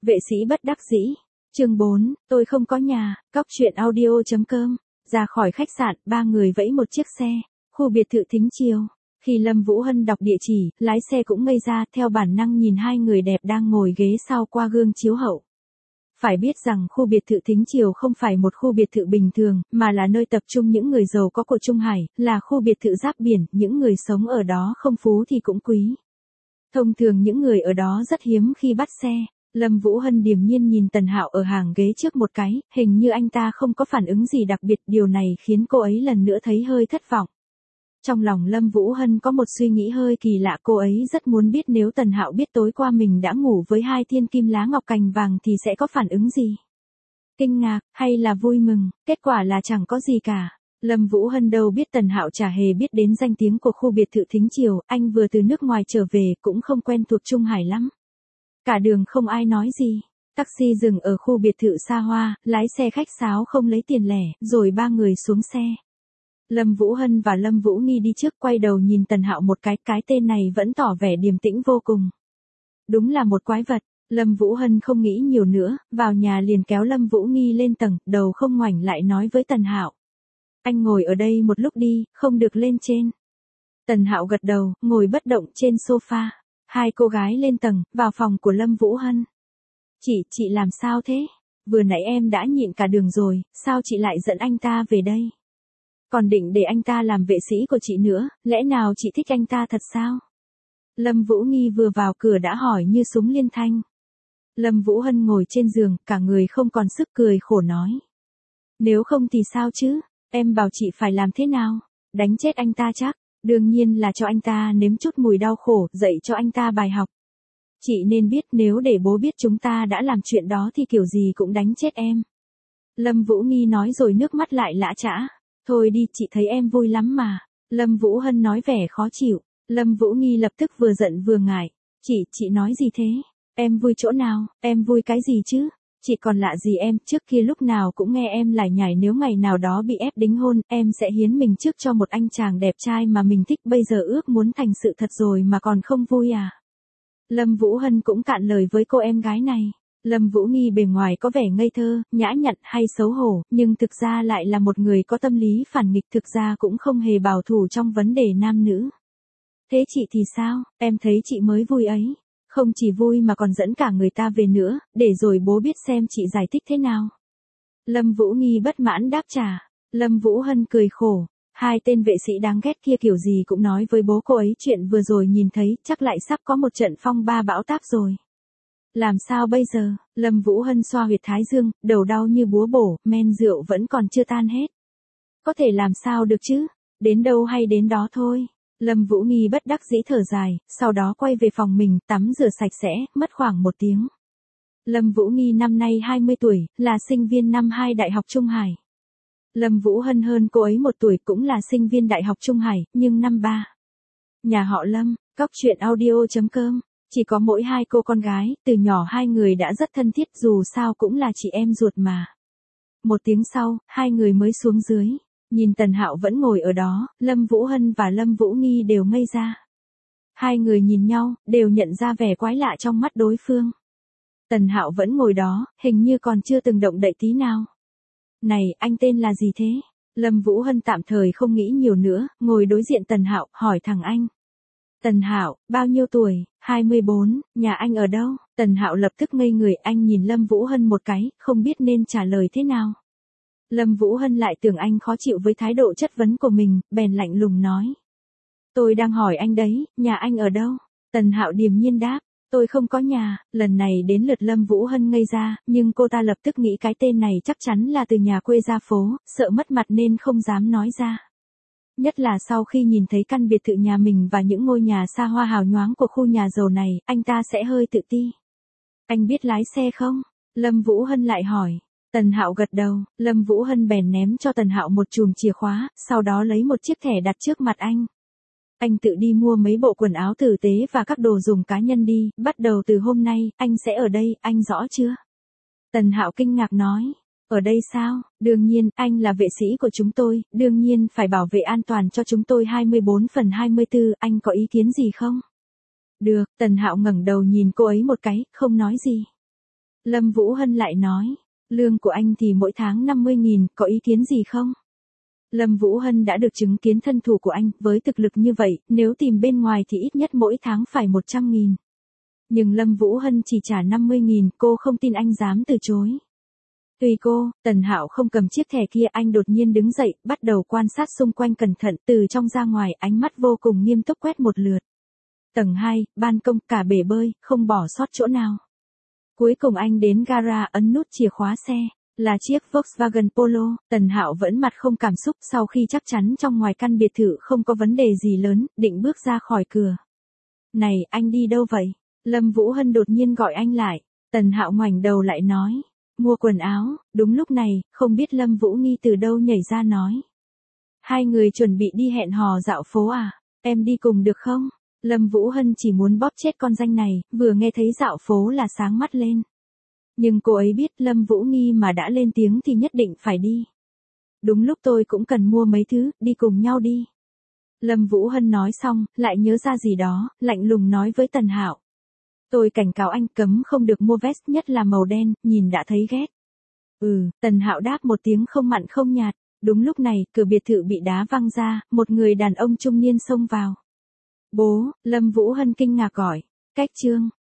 Vệ sĩ bất đắc dĩ. Chương 4, tôi không có nhà, cóc truyện audio.com. Ra khỏi khách sạn, ba người vẫy một chiếc xe, khu biệt thự Thính Chiều. Khi Lâm Vũ Hân đọc địa chỉ, lái xe cũng ngây ra, theo bản năng nhìn hai người đẹp đang ngồi ghế sau qua gương chiếu hậu. Phải biết rằng khu biệt thự Thính Chiều không phải một khu biệt thự bình thường, mà là nơi tập trung những người giàu có của Trung Hải, là khu biệt thự giáp biển, những người sống ở đó không phú thì cũng quý. Thông thường những người ở đó rất hiếm khi bắt xe. Lâm Vũ Hân điềm nhiên nhìn Tần Hạo ở hàng ghế trước một cái, hình như anh ta không có phản ứng gì đặc biệt, điều này khiến cô ấy lần nữa thấy hơi thất vọng. Trong lòng Lâm Vũ Hân có một suy nghĩ hơi kỳ lạ, cô ấy rất muốn biết nếu Tần Hạo biết tối qua mình đã ngủ với hai thiên kim lá ngọc cành vàng thì sẽ có phản ứng gì. Kinh ngạc, hay là vui mừng, kết quả là chẳng có gì cả. Lâm Vũ Hân đâu biết Tần Hạo chả hề biết đến danh tiếng của khu biệt thự Thính Chiều, anh vừa từ nước ngoài trở về cũng không quen thuộc Trung Hải lắm. Cả đường không ai nói gì. Taxi dừng ở khu biệt thự xa hoa, lái xe khách sáo không lấy tiền lẻ, rồi ba người xuống xe. Lâm Vũ Hân và Lâm Vũ Nghi đi trước, quay đầu nhìn Tần Hạo một cái tên này vẫn tỏ vẻ điềm tĩnh vô cùng. Đúng là một quái vật. Lâm Vũ Hân không nghĩ nhiều nữa, vào nhà liền kéo Lâm Vũ Nghi lên tầng, đầu không ngoảnh lại nói với Tần Hạo. Anh ngồi ở đây một lúc đi, không được lên trên. Tần Hạo gật đầu, ngồi bất động trên sofa. Hai cô gái lên tầng, vào phòng của Lâm Vũ Hân. Chị làm sao thế? Vừa nãy em đã nhịn cả đường rồi, sao chị lại dẫn anh ta về đây? Còn định để anh ta làm vệ sĩ của chị nữa, lẽ nào chị thích anh ta thật sao? Lâm Vũ Nghi vừa vào cửa đã hỏi như súng liên thanh. Lâm Vũ Hân ngồi trên giường, cả người không còn sức, cười khổ nói. Nếu không thì sao chứ, em bảo chị phải làm thế nào? Đánh chết anh ta chắc. Đương nhiên là cho anh ta nếm chút mùi đau khổ, dạy cho anh ta bài học. Chị nên biết nếu để bố biết chúng ta đã làm chuyện đó thì kiểu gì cũng đánh chết em. Lâm Vũ Nghi nói rồi nước mắt lại lã chã. Thôi đi, chị thấy em vui lắm mà. Lâm Vũ Hân nói vẻ khó chịu. Lâm Vũ Nghi lập tức vừa giận vừa ngại. Chị nói gì thế? Em vui chỗ nào, em vui cái gì chứ? Chị còn lạ gì em, trước kia lúc nào cũng nghe em lải nhải nếu ngày nào đó bị ép đính hôn, em sẽ hiến mình trước cho một anh chàng đẹp trai mà mình thích, bây giờ ước muốn thành sự thật rồi mà còn không vui à? Lâm Vũ Hân cũng cạn lời với cô em gái này. Lâm Vũ Nghi bề ngoài có vẻ ngây thơ, nhã nhặn hay xấu hổ, nhưng thực ra lại là một người có tâm lý phản nghịch, thực ra cũng không hề bảo thủ trong vấn đề nam nữ. Thế chị thì sao, em thấy chị mới vui ấy. Không chỉ vui mà còn dẫn cả người ta về nữa, để rồi bố biết xem chị giải thích thế nào. Lâm Vũ Nghi bất mãn đáp trả. Lâm Vũ Hân cười khổ. Hai tên vệ sĩ đáng ghét kia kiểu gì cũng nói với bố cô ấy chuyện vừa rồi nhìn thấy, chắc lại sắp có một trận phong ba bão táp rồi. Làm sao bây giờ? Lâm Vũ Hân xoa huyệt thái dương, đầu đau như búa bổ, men rượu vẫn còn chưa tan hết. Có thể làm sao được chứ? Đến đâu hay đến đó thôi. Lâm Vũ Nghi bất đắc dĩ thở dài, sau đó quay về phòng mình, tắm rửa sạch sẽ, mất khoảng 1 tiếng. Lâm Vũ Nghi năm nay 20 tuổi, là sinh viên năm 2 Đại học Trung Hải. Lâm Vũ Hân hơn cô ấy 1 tuổi, cũng là sinh viên Đại học Trung Hải, nhưng năm 3. Nhà họ Lâm, cóc truyện audio.com. Chỉ có mỗi hai cô con gái, từ nhỏ hai người đã rất thân thiết, dù sao cũng là chị em ruột mà. 1 tiếng sau, hai người mới xuống dưới. Nhìn Tần Hạo vẫn ngồi ở đó, Lâm Vũ Hân và Lâm Vũ Nghi đều ngây ra. Hai người nhìn nhau, đều nhận ra vẻ quái lạ trong mắt đối phương. Tần Hạo vẫn ngồi đó, hình như còn chưa từng động đậy tí nào. Này, anh tên là gì thế? Lâm Vũ Hân tạm thời không nghĩ nhiều nữa, ngồi đối diện Tần Hạo, hỏi thẳng anh. Tần Hạo, bao nhiêu tuổi? 24, nhà anh ở đâu? Tần Hạo lập tức ngây người, anh nhìn Lâm Vũ Hân một cái, không biết nên trả lời thế nào. Lâm Vũ Hân lại tưởng anh khó chịu với thái độ chất vấn của mình, bèn lạnh lùng nói. Tôi đang hỏi anh đấy, nhà anh ở đâu? Tần Hạo điềm nhiên đáp, tôi không có nhà. Lần này đến lượt Lâm Vũ Hân ngây ra, nhưng cô ta lập tức nghĩ cái tên này chắc chắn là từ nhà quê ra phố, sợ mất mặt nên không dám nói ra. Nhất là sau khi nhìn thấy căn biệt thự nhà mình và những ngôi nhà xa hoa hào nhoáng của khu nhà giàu này, anh ta sẽ hơi tự ti. Anh biết lái xe không? Lâm Vũ Hân lại hỏi. Tần Hạo gật đầu, Lâm Vũ Hân bèn ném cho Tần Hạo một chùm chìa khóa, sau đó lấy một chiếc thẻ đặt trước mặt anh. Anh tự đi mua mấy bộ quần áo tử tế và các đồ dùng cá nhân đi, bắt đầu từ hôm nay, anh sẽ ở đây, anh rõ chưa? Tần Hạo kinh ngạc nói. Ở đây sao? Đương nhiên, anh là vệ sĩ của chúng tôi, đương nhiên phải bảo vệ an toàn cho chúng tôi 24/24, anh có ý kiến gì không? Được, Tần Hạo ngẩng đầu nhìn cô ấy một cái, không nói gì. Lâm Vũ Hân lại nói, lương của anh thì mỗi tháng 50.000, có ý kiến gì không? Lâm Vũ Hân đã được chứng kiến thân thủ của anh, với thực lực như vậy, nếu tìm bên ngoài thì ít nhất mỗi tháng phải 100.000. Nhưng Lâm Vũ Hân chỉ trả 50.000, cô không tin anh dám từ chối. Tùy cô, Tần Hạo không cầm chiếc thẻ kia, anh đột nhiên đứng dậy, bắt đầu quan sát xung quanh cẩn thận, từ trong ra ngoài, ánh mắt vô cùng nghiêm túc quét một lượt. Tầng 2, ban công, cả bể bơi, không bỏ sót chỗ nào. Cuối cùng anh đến gara, ấn nút chìa khóa xe, là chiếc Volkswagen Polo. Tần Hạo vẫn mặt không cảm xúc, sau khi chắc chắn trong ngoài căn biệt thự không có vấn đề gì lớn, định bước ra khỏi cửa. Này, anh đi đâu vậy? Lâm Vũ Hân đột nhiên gọi anh lại. Tần Hạo ngoảnh đầu lại nói, mua quần áo. Đúng lúc này, không biết Lâm Vũ Nghi từ đâu nhảy ra nói, hai người chuẩn bị đi hẹn hò dạo phố à? Em đi cùng được không? Lâm Vũ Hân chỉ muốn bóp chết con danh này, vừa nghe thấy dạo phố là sáng mắt lên. Nhưng cô ấy biết Lâm Vũ Nghi mà đã lên tiếng thì nhất định phải đi. Đúng lúc tôi cũng cần mua mấy thứ, đi cùng nhau đi. Lâm Vũ Hân nói xong, lại nhớ ra gì đó, lạnh lùng nói với Tần Hạo. Tôi cảnh cáo anh cấm không được mua vest, nhất là màu đen, nhìn đã thấy ghét. Tần Hạo đáp một tiếng không mặn không nhạt. Đúng lúc này, cửa biệt thự bị đá văng ra, một người đàn ông trung niên xông vào. Bố, Lâm Vũ Hân kinh ngạc gọi. Cách Trương.